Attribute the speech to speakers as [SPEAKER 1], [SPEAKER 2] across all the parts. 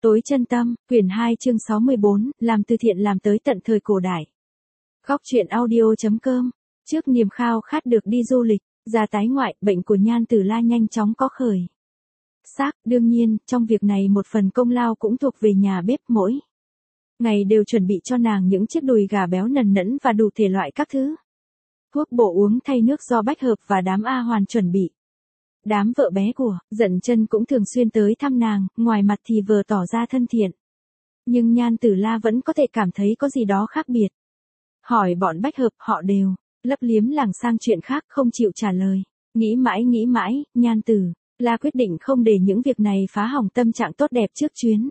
[SPEAKER 1] Tối chân tâm, quyển 2 chương 64, làm từ thiện làm tới tận thời cổ đại. Góc truyện audio.com. Trước niềm khao khát được đi du lịch, ra tái ngoại, bệnh của Nhan Tử La nhanh chóng có khởi sắc. Đương nhiên, trong việc này một phần công lao cũng thuộc về nhà bếp mỗi ngày đều chuẩn bị cho nàng những chiếc đùi gà béo nần nẫn và đủ thể loại các thứ thuốc bổ uống thay nước do Bách Hợp và đám A Hoàn chuẩn bị. Đám vợ bé của Dận Chân cũng thường xuyên tới thăm nàng, ngoài mặt thì vờ tỏ ra thân thiện. Nhưng Nhan Tử La vẫn có thể cảm thấy có gì đó khác biệt. Hỏi bọn Bách Hợp, họ đều lấp liếm lảng sang chuyện khác, không chịu trả lời. Nghĩ mãi, Nhan Tử La quyết định không để những việc này phá hỏng tâm trạng tốt đẹp trước chuyến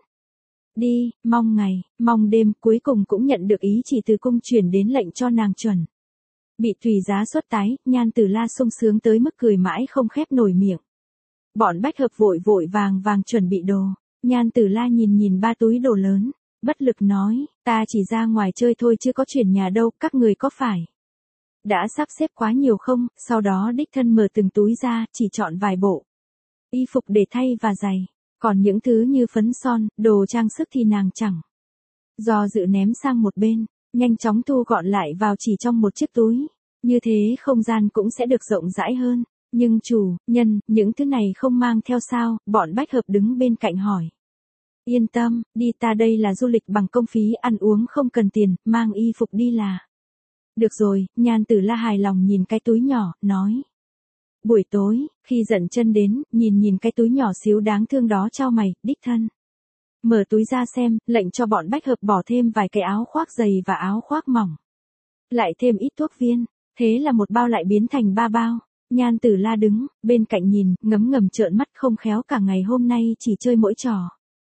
[SPEAKER 1] đi. Mong ngày, mong đêm, cuối cùng cũng nhận được ý chỉ từ cung truyền đến lệnh cho nàng chuẩn bị tùy giá xuất tái. Nhan Tử La sung sướng tới mức cười mãi không khép nổi miệng. Bọn Bách Hợp vội vàng chuẩn bị đồ. Nhan Tử La nhìn ba túi đồ lớn, bất lực nói, ta chỉ ra ngoài chơi thôi chứ có chuyển nhà đâu, các người có phải đã sắp xếp quá nhiều không? Sau đó đích thân mở từng túi ra, chỉ chọn vài bộ y phục để thay và giày. Còn những thứ như phấn son, đồ trang sức thì nàng chẳng do dự ném sang một bên, nhanh chóng thu gọn lại vào chỉ trong một chiếc túi. Như thế không gian cũng sẽ được rộng rãi hơn. Nhưng chủ nhân, những thứ này không mang theo sao? Bọn Bách Hợp đứng bên cạnh hỏi. Yên tâm, đi, ta đây là du lịch bằng công phí, ăn uống không cần tiền, mang y phục đi là được rồi. Nhan Tử La hài lòng nhìn cái túi nhỏ, nói. Buổi tối, khi Dận Chân đến, nhìn cái túi nhỏ xíu đáng thương đó chau mày, đích thân mở túi ra xem, lệnh cho bọn Bách Hợp bỏ thêm vài cái áo khoác dày và áo khoác mỏng. Lại thêm ít thuốc viên, thế là một bao lại biến thành 3 bao. Nhan Tử La đứng bên cạnh nhìn, ngấm trợn mắt, không khéo cả ngày hôm nay chỉ chơi mỗi trò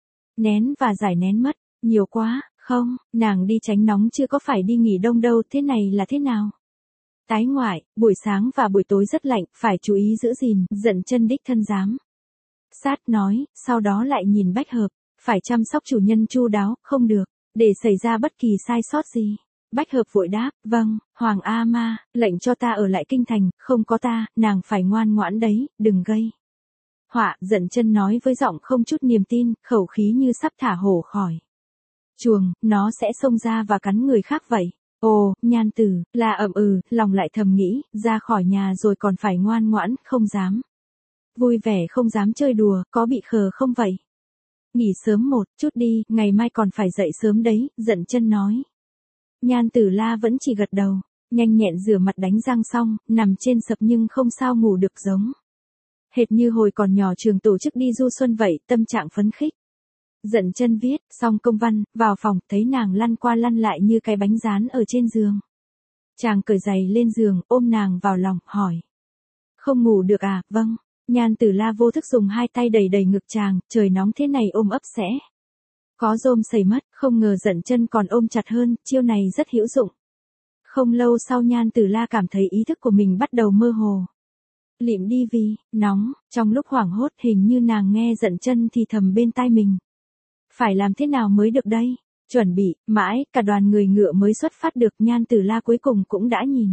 [SPEAKER 1] nén và giải nén mất, nhiều quá. Không, nàng đi tránh nóng chưa có phải đi nghỉ đông đâu, thế này là thế nào? Tái ngoại, buổi sáng và buổi tối rất lạnh, phải chú ý giữ gìn. Dận Chân đích thân giám sát nói, sau đó lại nhìn Bách Hợp, phải chăm sóc chủ nhân chu đáo, không được để xảy ra bất kỳ sai sót gì. Bách Hợp vội đáp, vâng, Hoàng A Ma, lệnh cho ta ở lại kinh thành, không có ta, nàng phải ngoan ngoãn đấy, đừng gây họa. Dận Chân nói với giọng không chút niềm tin, khẩu khí như sắp thả hổ khỏi chuồng, nó sẽ xông ra và cắn người khác vậy. Ồ, Nhan Tử La ậm lòng lại thầm nghĩ, ra khỏi nhà rồi còn phải ngoan ngoãn, không dám vui vẻ, không dám chơi đùa, có bị khờ không vậy? Nghỉ sớm một chút đi, ngày mai còn phải dậy sớm đấy. Dận Chân nói. Nhan Tử La vẫn chỉ gật đầu, nhanh nhẹn rửa mặt đánh răng xong, nằm trên sập nhưng không sao ngủ được, giống hệt như hồi còn nhỏ trường tổ chức đi du xuân vậy, tâm trạng phấn khích. Dận Chân viết xong công văn, vào phòng, thấy nàng lăn qua lăn lại như cái bánh rán ở trên giường. Chàng cởi giày lên giường, ôm nàng vào lòng, hỏi. Không ngủ được à? Vâng. Nhan Tử La vô thức dùng hai tay đầy ngực chàng, trời nóng thế này ôm ấp sẽ có rôm sầy mất, không ngờ Dận Chân còn ôm chặt hơn, chiêu này rất hữu dụng. Không lâu sau Nhan Tử La cảm thấy ý thức của mình bắt đầu mơ hồ. Lịm đi vì nóng, trong lúc hoảng hốt hình như nàng nghe Dận Chân thì thầm bên tai mình. Phải làm thế nào mới được đây? Chuẩn bị, mãi, cả đoàn người ngựa mới xuất phát được. Nhan Tử La cuối cùng cũng đã nhìn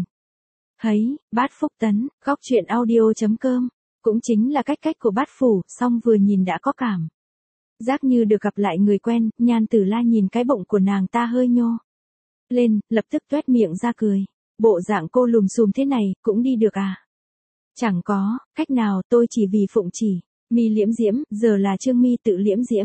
[SPEAKER 1] thấy Bát Phúc Tấn. Góc truyện audio.com. Cũng chính là cách của Bát Phủ, xong vừa nhìn đã có cảm giác như được gặp lại người quen. Nhan Tử La nhìn cái bụng của nàng ta hơi nhô lên, lập tức toét miệng ra cười. Bộ dạng cô lùm xùm thế này, cũng đi được à? Chẳng có cách nào, tôi chỉ vì phụng chỉ mi liễm diễm, giờ là Trương Mi tự liễm diễm.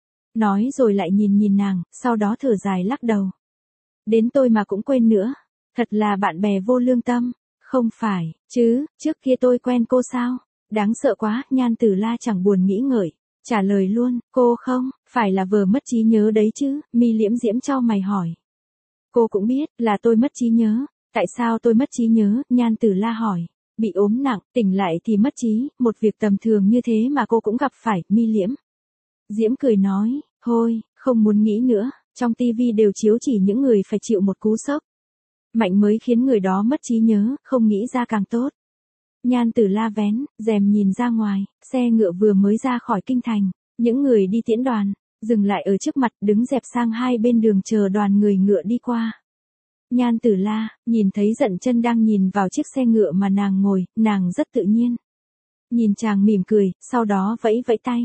[SPEAKER 1] Nói rồi lại nhìn nàng, sau đó thở dài lắc đầu. Đến tôi mà cũng quên nữa. Thật là bạn bè vô lương tâm. Không phải chứ, trước kia tôi quen cô sao? Đáng sợ quá. Nhan Tử La chẳng buồn nghĩ ngợi, trả lời luôn, cô không phải là vờ mất trí nhớ đấy chứ? Mi liễm diễm chau mày hỏi. Cô cũng biết là tôi mất trí nhớ. Tại sao tôi mất trí nhớ? Nhan Tử La hỏi. Bị ốm nặng, tỉnh lại thì mất trí, một việc tầm thường như thế mà cô cũng gặp phải. Mi liễm diễm cười nói, thôi, không muốn nghĩ nữa, trong tivi đều chiếu chỉ những người phải chịu một cú sốc mạnh mới khiến người đó mất trí nhớ, không nghĩ ra càng tốt. Nhan Tử La vén rèm nhìn ra ngoài, xe ngựa vừa mới ra khỏi kinh thành, những người đi tiễn đoàn dừng lại ở trước mặt, đứng dẹp sang hai bên đường chờ đoàn người ngựa đi qua. Nhan Tử La nhìn thấy Dận Chân đang nhìn vào chiếc xe ngựa mà nàng ngồi, nàng rất tự nhiên nhìn chàng mỉm cười, sau đó vẫy tay.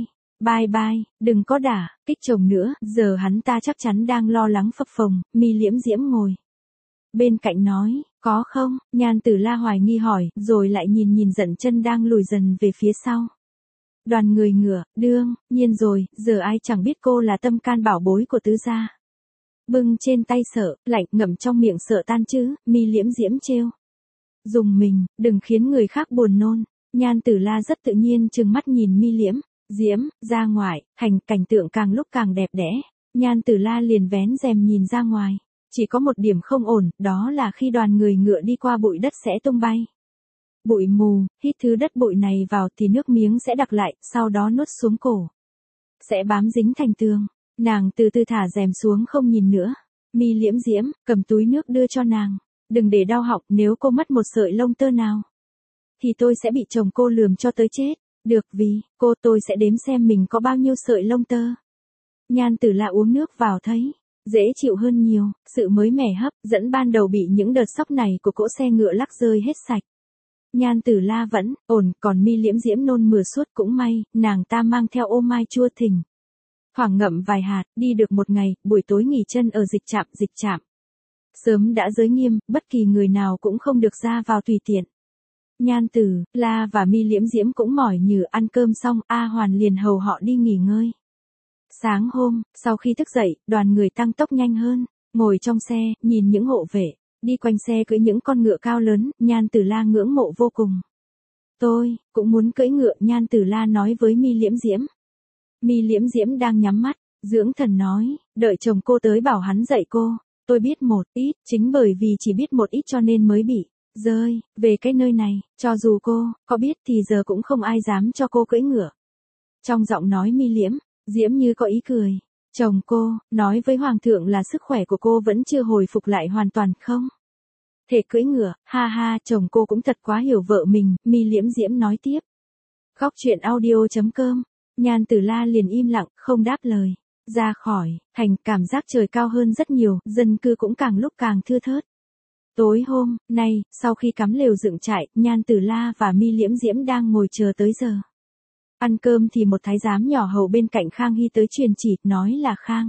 [SPEAKER 1] Bye bye, đừng có đả kích chồng nữa, giờ hắn ta chắc chắn đang lo lắng phập phồng. Mi Liễm Diễm ngồi bên cạnh nói, có không? Nhan Tử La hoài nghi hỏi, rồi lại nhìn Dận Chân đang lùi dần về phía sau. Đoàn người ngửa, đương nhiên rồi, giờ ai chẳng biết cô là tâm can bảo bối của tứ gia. Bưng trên tay sợ, lạnh, ngậm trong miệng sợ tan chứ. Mi Liễm Diễm trêu dùng mình, đừng khiến người khác buồn nôn. Nhan Tử La rất tự nhiên trừng mắt nhìn Mi Liễm Diễm ra ngoài, cảnh tượng càng lúc càng đẹp đẽ. Nhan Tử La liền vén rèm nhìn ra ngoài. Chỉ có một điểm không ổn, đó là khi đoàn người ngựa đi qua bụi đất sẽ tung bay. Bụi mù, hít thứ đất bụi này vào thì nước miếng sẽ đặc lại, sau đó nuốt xuống cổ. Sẽ bám dính thành tường. Nàng từ từ thả rèm xuống không nhìn nữa. Mi Liễm Diễm cầm túi nước đưa cho nàng. Đừng để đau họng, nếu cô mất một sợi lông tơ nào thì tôi sẽ bị chồng cô lườm cho tới chết. Được, vì cô tôi sẽ đếm xem mình có bao nhiêu sợi lông tơ. Nhan Tử La uống nước vào thấy dễ chịu hơn nhiều, sự mới mẻ hấp dẫn ban đầu bị những đợt sóc này của cỗ xe ngựa lắc rơi hết sạch. Nhan Tử La vẫn ổn, còn Mi Liễm Diễm nôn mửa suốt cũng may, nàng ta mang theo ô mai chua thình. Thoảng ngậm vài hạt, đi được một ngày, buổi tối nghỉ chân ở dịch trạm. Sớm đã giới nghiêm, bất kỳ người nào cũng không được ra vào tùy tiện. Nhan Tử La và Mi Liễm Diễm cũng mỏi nhừ, ăn cơm xong, A Hoàn liền hầu họ đi nghỉ ngơi. Sáng hôm, sau khi thức dậy, đoàn người tăng tốc nhanh hơn, ngồi trong xe, nhìn những hộ vệ đi quanh xe cưỡi những con ngựa cao lớn. Nhan Tử La ngưỡng mộ vô cùng. Tôi cũng muốn cưỡi ngựa, Nhan Tử La nói với Mi Liễm Diễm. Mi Liễm Diễm đang nhắm mắt, dưỡng thần nói, đợi chồng cô tới bảo hắn dạy cô. Tôi biết một ít, chính bởi vì chỉ biết một ít cho nên mới bị rơi về cái nơi này, cho dù cô có biết thì giờ cũng không ai dám cho cô cưỡi ngựa. Trong giọng nói Mi Liễm Diễm như có ý cười. Chồng cô nói với hoàng thượng là sức khỏe của cô vẫn chưa hồi phục lại hoàn toàn không thể cưỡi ngựa. Ha ha, chồng cô cũng thật quá hiểu vợ mình. Mi Liễm Diễm nói tiếp. Góc truyện audio.com. Nhan Tử La liền im lặng, không đáp lời. Ra khỏi thành, cảm giác trời cao hơn rất nhiều, dân cư cũng càng lúc càng thưa thớt. Tối hôm nay, sau khi cắm lều dựng trại, Nhan Tử La và Mi Liễm Diễm đang ngồi chờ tới giờ ăn cơm thì một thái giám nhỏ hầu bên cạnh Khang Hy tới truyền chỉ, nói là Khang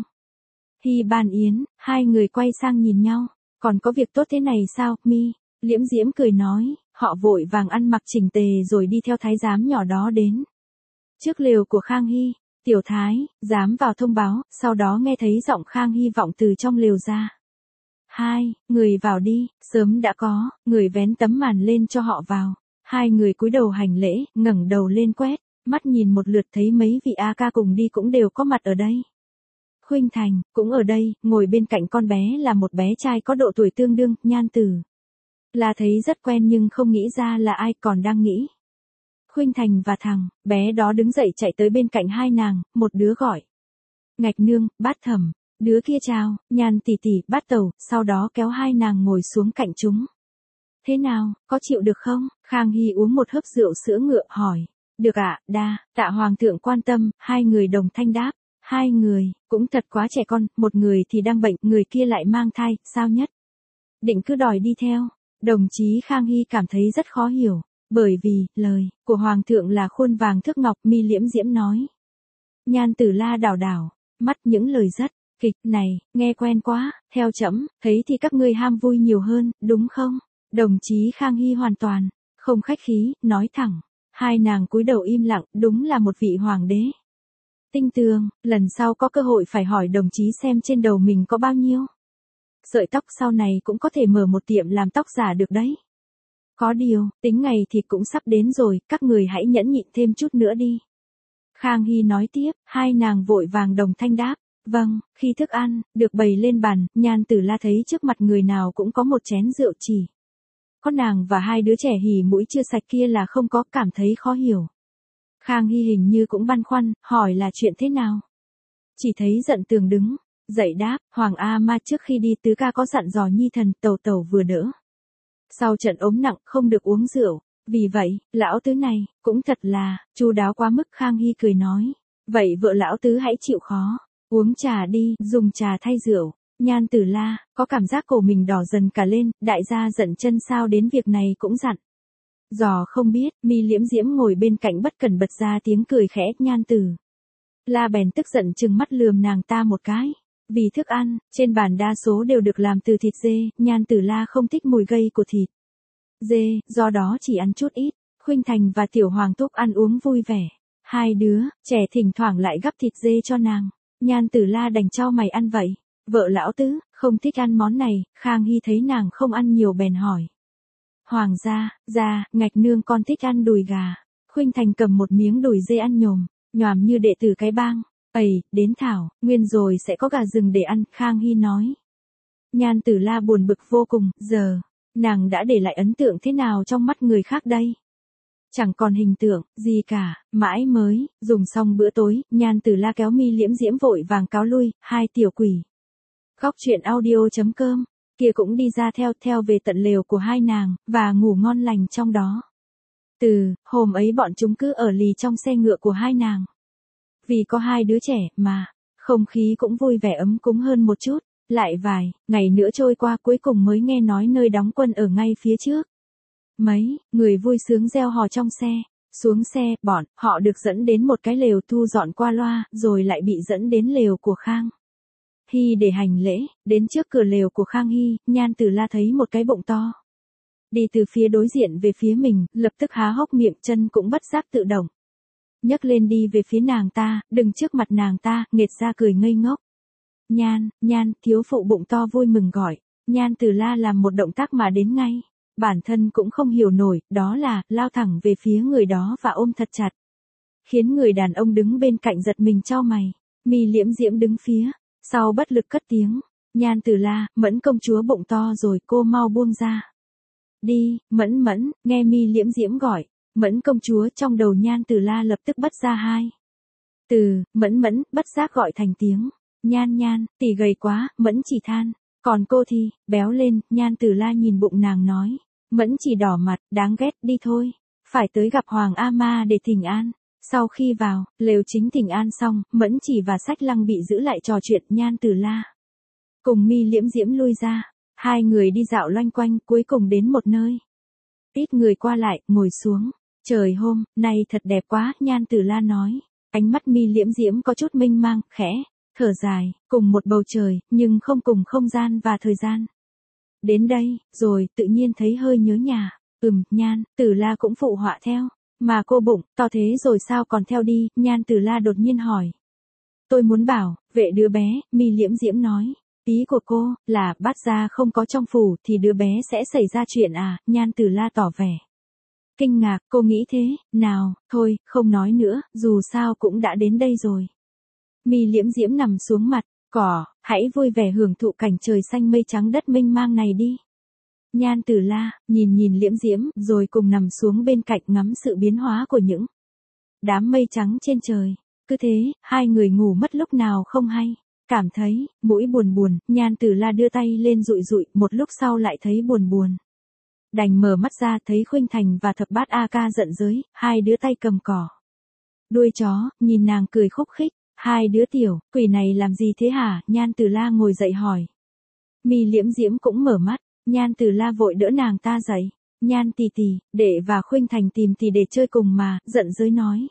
[SPEAKER 1] Hy ban yến. Hai người quay sang nhìn nhau. Còn có việc tốt thế này sao? Mi Liễm Diễm cười nói. Họ vội vàng ăn mặc chỉnh tề rồi đi theo thái giám nhỏ đó đến trước lều của Khang Hy. Tiểu thái giám vào thông báo, sau đó nghe thấy giọng Khang Hy vọng từ trong lều ra. Hai người vào đi. Sớm đã có người vén tấm màn lên cho họ vào. Hai người cúi đầu hành lễ, ngẩng đầu lên quét mắt nhìn một lượt, thấy mấy vị A ca cùng đi cũng đều có mặt ở đây. Khuynh Thành cũng ở đây, ngồi bên cạnh con bé là một bé trai có độ tuổi tương đương. Nhan Tử La thấy rất quen nhưng không nghĩ ra là ai, còn đang nghĩ Khuynh Thành và thằng bé đó đứng dậy chạy tới bên cạnh hai nàng, một đứa gọi Ngạch nương, Bát Thẩm, đứa kia chào Nhan tỷ tỷ, Bát tẩu, sau đó kéo hai nàng ngồi xuống cạnh chúng. Thế nào, có chịu được không? Khang Hy uống một hớp rượu sữa ngựa, hỏi. Được ạ, tạ hoàng thượng quan tâm. Hai người đồng thanh đáp. Hai người cũng thật quá trẻ con, một người thì đang bệnh, người kia lại mang thai, sao nhất định cứ đòi đi theo. Đồng chí Khang Hy cảm thấy rất khó hiểu, bởi vì lời của hoàng thượng là khuôn vàng thước ngọc. Mi Liễm Diễm nói. Nhan Tử La đảo mắt, những lời rất kịch này nghe quen quá. Theo trẫm thấy thì các ngươi ham vui nhiều hơn, đúng không? Đồng chí Khang Hy hoàn toàn không khách khí, nói thẳng. Hai nàng cúi đầu im lặng, đúng là một vị hoàng đế tinh tường. Lần sau có cơ hội phải hỏi đồng chí xem trên đầu mình có bao nhiêu sợi tóc, sau này cũng có thể mở một tiệm làm tóc giả được đấy. Có điều, tính ngày thì cũng sắp đến rồi, các người hãy nhẫn nhịn thêm chút nữa đi. Khang Hy nói tiếp. Hai nàng vội vàng đồng thanh đáp. Vâng. Khi thức ăn được bày lên bàn, Nhan Tử La thấy trước mặt người nào cũng có một chén rượu, chỉ có nàng và hai đứa trẻ hỉ mũi chưa sạch kia là không có, cảm thấy khó hiểu. Khang Hy hình như cũng băn khoăn, hỏi là chuyện thế nào. Chỉ thấy Dận Tường đứng dậy đáp. Hoàng A Ma trước khi đi tứ ca có dặn dò nhi thần, tẩu vừa đỡ sau trận ốm nặng, không được uống rượu. Vì vậy, lão tứ này cũng thật là chu đáo quá mức. Khang Hy cười nói. Vậy vợ lão tứ hãy chịu khó uống trà đi, dùng trà thay rượu. Nhan Tử La có cảm giác cổ mình đỏ dần cả lên. Đại gia Dận Chân sao đến việc này cũng dặn dò không biết. Mi Liễm Diễm ngồi bên cạnh bất cẩn bật ra tiếng cười khẽ. Nhan Tử La bèn tức giận trừng mắt lườm nàng ta một cái. Vì thức ăn, trên bàn đa số đều được làm từ thịt dê, Nhan Tử La không thích mùi gây của thịt dê, do đó chỉ ăn chút ít. Khuynh Thành và Tiểu Hoàng Thúc ăn uống vui vẻ. Hai đứa, trẻ thỉnh thoảng lại gắp thịt dê cho nàng. Nhan Tử La đành cho mày ăn vậy. Vợ lão tứ, không thích ăn món này, Khang Hy thấy nàng không ăn nhiều bèn hỏi. Hoàng gia, Ngạch nương con thích ăn đùi gà. Khuynh Thành cầm một miếng đùi dê ăn nhồm, nhòm như đệ tử cái bang. Đến thảo, nguyên rồi sẽ có gà rừng để ăn, Khang Hy nói. Nhan Tử La buồn bực vô cùng, giờ, nàng đã để lại ấn tượng thế nào trong mắt người khác đây? Chẳng còn hình tượng gì cả, mãi mới, dùng xong bữa tối, Nhan Tử La kéo Mi Liễm Diễm vội vàng cáo lui, hai tiểu quỷ. Góc truyện audio.com, kia cũng đi ra theo về tận lều của hai nàng, và ngủ ngon lành trong đó. Từ hôm ấy bọn chúng cứ ở lì trong xe ngựa của hai nàng. Vì có hai đứa trẻ mà, không khí cũng vui vẻ ấm cúng hơn một chút. Lại vài ngày nữa trôi qua cuối cùng mới nghe nói nơi đóng quân ở ngay phía trước. Mấy người vui sướng reo hò trong xe. Xuống xe, bọn họ được dẫn đến một cái lều thu dọn qua loa, rồi lại bị dẫn đến lều của Khang Hy để hành lễ. Đến trước cửa lều của Khang Hy, Nhan Tử La thấy một cái bụng to đi từ phía đối diện về phía mình, lập tức há hốc miệng, chân cũng bất giác tự động nhấc lên đi về phía nàng ta, đứng trước mặt nàng ta, nghệt ra cười ngây ngốc. Nhan, thiếu phụ bụng to vui mừng gọi. Nhan Tử La làm một động tác mà đến ngay. Bản thân cũng không hiểu nổi, đó là, lao thẳng về phía người đó và ôm thật chặt. Khiến người đàn ông đứng bên cạnh giật mình chau mày. Mi Liễm Diễm đứng phía sau bất lực cất tiếng. Nhan Tử La, Mẫn công chúa bụng to rồi, cô mau buông ra. Đi, Mẫn, nghe Mi Liễm Diễm gọi. Mẫn công chúa, trong đầu Nhan Tử La lập tức bật ra hai từ, Mẫn, bất giác gọi thành tiếng. Nhan, tỷ gầy quá, Mẫn chỉ than. Còn cô thì, béo lên, Nhan Tử La nhìn bụng nàng nói. Mẫn chỉ đỏ mặt, đáng ghét, đi thôi. Phải tới gặp Hoàng A Ma để thỉnh an. Sau khi vào, lều chính thỉnh an xong, Mẫn chỉ và Sách Lăng bị giữ lại trò chuyện. Nhan Tử La cùng Mi Liễm Diễm lui ra. Hai người đi dạo loanh quanh, cuối cùng đến một nơi ít người qua lại, ngồi xuống. Trời hôm nay thật đẹp quá, Nhan Tử La nói. Ánh mắt Mi Liễm Diễm có chút mênh mang, khẽ thở dài, cùng một bầu trời, nhưng không cùng không gian và thời gian. Đến đây, rồi, tự nhiên thấy hơi nhớ nhà. Nhan Tử La cũng phụ họa theo. Mà cô bụng, to thế rồi sao còn theo đi, Nhan Tử La đột nhiên hỏi. Tôi muốn bảo, vệ đứa bé, Mi Liễm Diễm nói. Ý của cô, là Bát gia không có trong phủ, thì đứa bé sẽ xảy ra chuyện à, Nhan Tử La tỏ vẻ kinh ngạc, cô nghĩ thế, nào, thôi, không nói nữa, dù sao cũng đã đến đây rồi. Mi Liễm Diễm nằm xuống mặt cỏ, hãy vui vẻ hưởng thụ cảnh trời xanh mây trắng đất mênh mang này đi. Nhan Tử La nhìn Liễm Diễm, rồi cùng nằm xuống bên cạnh ngắm sự biến hóa của những đám mây trắng trên trời. Cứ thế, hai người ngủ mất lúc nào không hay. Cảm thấy mũi buồn, Nhan Tử La đưa tay lên dụi, một lúc sau lại thấy buồn. Đành mở mắt ra, thấy Khuynh Thành và Thập Bát A Ca giận dỗi, hai đứa tay cầm cỏ đuôi chó, nhìn nàng cười khúc khích. Hai đứa tiểu quỷ này làm gì thế hả? Nhan Tử La ngồi dậy hỏi. Mi Liễm Diễm cũng mở mắt. Nhan Tử La vội đỡ nàng ta dậy. Nhan tỷ tỷ, đệ và Khuynh Thành tìm tỷ để chơi cùng mà, giận dỗi nói.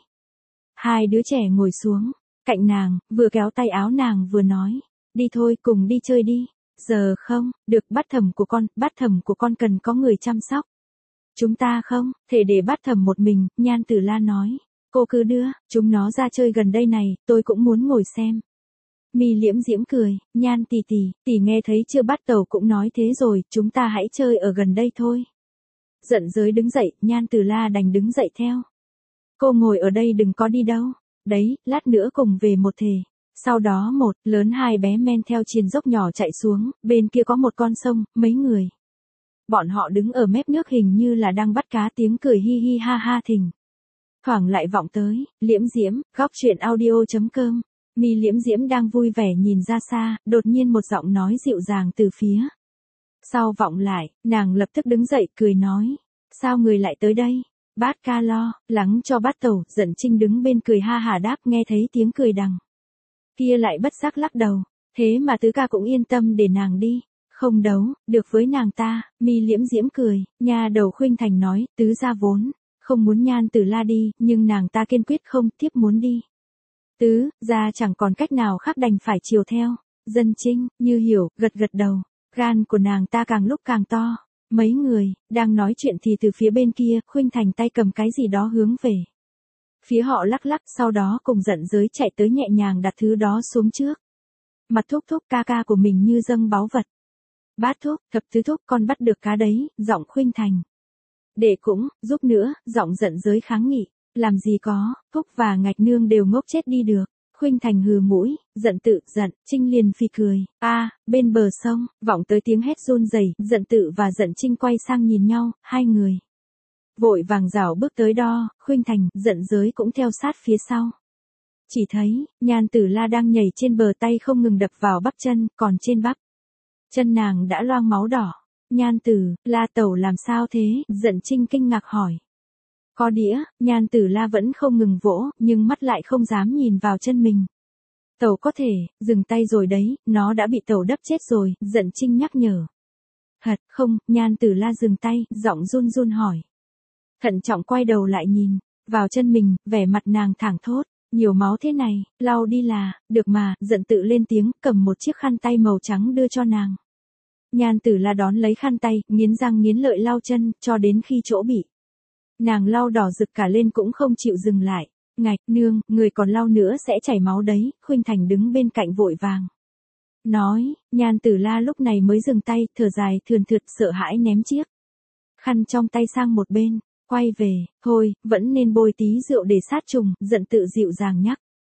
[SPEAKER 1] Hai đứa trẻ ngồi xuống cạnh nàng, vừa kéo tay áo nàng vừa nói. Đi thôi, cùng đi chơi đi. Giờ không, được, bát thẩm của con cần có người chăm sóc. Chúng ta không thể để bát thẩm một mình, Nhan Tử La nói. Cô cứ đưa chúng nó ra chơi gần đây này, tôi cũng muốn ngồi xem. Mi Liễm Diễm cười. Nhan tỷ tỷ nghe thấy chưa, Bát Tẩu cũng nói thế rồi, chúng ta hãy chơi ở gần đây thôi. Giận dỗi đứng dậy, Nhan Tử La đành đứng dậy theo. Cô ngồi ở đây đừng có đi đâu. Đấy, lát nữa cùng về một thể. Sau đó một lớn hai bé men theo triền dốc nhỏ chạy xuống, bên kia có một con sông, mấy người. Bọn họ đứng ở mép nước hình như là đang bắt cá, tiếng cười hi hi ha ha thình thoảng lại vọng tới. Liễm Diễm, góc truyện audio.com. Mi Liễm Diễm đang vui vẻ nhìn ra xa, đột nhiên một giọng nói dịu dàng từ phía sau vọng lại, nàng lập tức đứng dậy cười nói. Sao người lại tới đây? Bát ca lo lắng cho Bát Tẩu. Giận Trinh đứng bên cười ha hả đáp, nghe thấy tiếng cười đằng kia lại bất giác lắc đầu. Thế mà tứ ca cũng yên tâm để nàng đi, không đấu được với nàng ta. Mi Liễm Diễm cười. Nhà đầu Khuynh Thành nói, tứ gia vốn không muốn Nhan Tử La đi, nhưng nàng ta kiên quyết không tiếp muốn đi. Tứ, ra chẳng còn cách nào khác đành phải chiều theo. Dân Trinh, như hiểu, gật gật đầu. Gan của nàng ta càng lúc càng to. Mấy người, đang nói chuyện thì từ phía bên kia, Khuynh Thành tay cầm cái gì đó hướng về. Phía họ lắc lắc, sau đó cùng giận giới chạy tới nhẹ nhàng đặt thứ đó xuống trước. Mặt Thúc Thúc ca ca của mình như dâng báu vật. Bát Thúc, thập tứ Thúc con bắt được cá đấy, giọng Khuynh Thành. Đệ cũng, giúp nữa, giọng giận giới kháng nghị. Làm gì có, Thúc và Ngạch Nương đều ngốc chết đi được. Khuynh Thành hừ mũi, giận tự, giận, Trinh liền phì cười. Bên bờ sông, vọng tới tiếng hét run rẩy, giận tự và giận Trinh quay sang nhìn nhau, hai người. Vội vàng rảo bước tới đo, Khuynh Thành, giận giới cũng theo sát phía sau. Chỉ thấy, Nhan Tử La đang nhảy trên bờ tay không ngừng đập vào bắp chân, còn trên bắp chân nàng đã loang máu đỏ. Nhan Tử La tẩu làm sao thế? Giận Trinh kinh ngạc hỏi. Có đĩa, Nhan Tử La vẫn không ngừng vỗ, nhưng mắt lại không dám nhìn vào chân mình. Tẩu có thể, dừng tay rồi đấy, nó đã bị tẩu đập chết rồi, Giận Trinh nhắc nhở. Hật, không, Nhan Tử La dừng tay, giọng run run hỏi. Thận trọng quay đầu lại nhìn, vào chân mình, vẻ mặt nàng thảng thốt. Nhiều máu thế này, lau đi là, được mà, Giận tự lên tiếng, cầm một chiếc khăn tay màu trắng đưa cho nàng. Nhan Tử La đón lấy khăn tay, nghiến răng nghiến lợi lau chân, cho đến khi chỗ bị nàng lau đỏ rực cả lên cũng không chịu dừng lại. Ngạch Nương, người còn lau nữa sẽ chảy máu đấy. Khuynh Thành đứng bên cạnh vội vàng nói. Nhan Tử La lúc này mới dừng tay, thở dài thườn thượt, sợ hãi ném chiếc khăn trong tay sang một bên, quay về. Thôi, vẫn nên bôi tí rượu để sát trùng, Giận tự dịu dàng nhắc.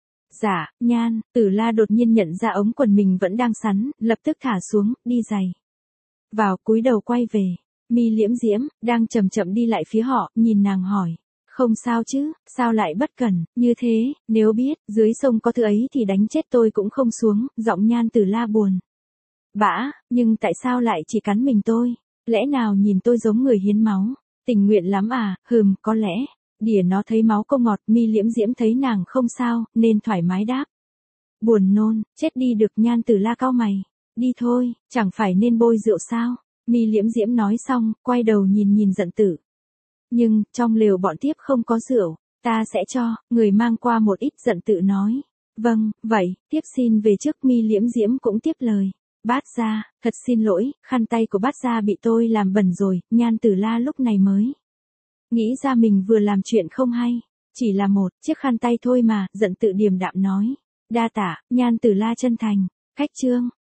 [SPEAKER 1] Dạ. Nhan Tử La đột nhiên nhận ra ống quần mình vẫn đang sắn, lập tức thả xuống, đi giày vào, cúi đầu quay về. Mi Liễm Diễm đang chậm chậm đi lại phía họ, nhìn nàng hỏi. Không sao chứ, sao lại bất cẩn như thế? Nếu biết dưới sông có thứ ấy thì đánh chết tôi cũng không xuống. Giọng Nhan Tử La buồn bã. Nhưng tại sao lại chỉ cắn mình tôi? Lẽ nào nhìn tôi giống người hiến máu? Tình nguyện lắm à? Có lẽ đỉa nó thấy máu không ngọt. Mi Liễm Diễm thấy nàng không sao, nên thoải mái đáp. Buồn nôn, chết đi được. Nhan Tử La cau mày. Đi thôi, chẳng phải nên bôi rượu sao? Mi Liễm Diễm nói xong, quay đầu nhìn Giận Tử. Nhưng, trong lều bọn tiếp không có rượu, ta sẽ cho người mang qua một ít. Giận Tử nói. Vâng, vậy, tiếp xin về trước. Mi Liễm Diễm cũng tiếp lời. Bát gia, thật xin lỗi, khăn tay của bát gia bị tôi làm bẩn rồi. Nhan Tử La lúc này mới nghĩ ra mình vừa làm chuyện không hay. Chỉ là một chiếc khăn tay thôi mà. Giận Tử điềm đạm nói. Đa tạ. Nhan Tử La chân thành. Khách trương.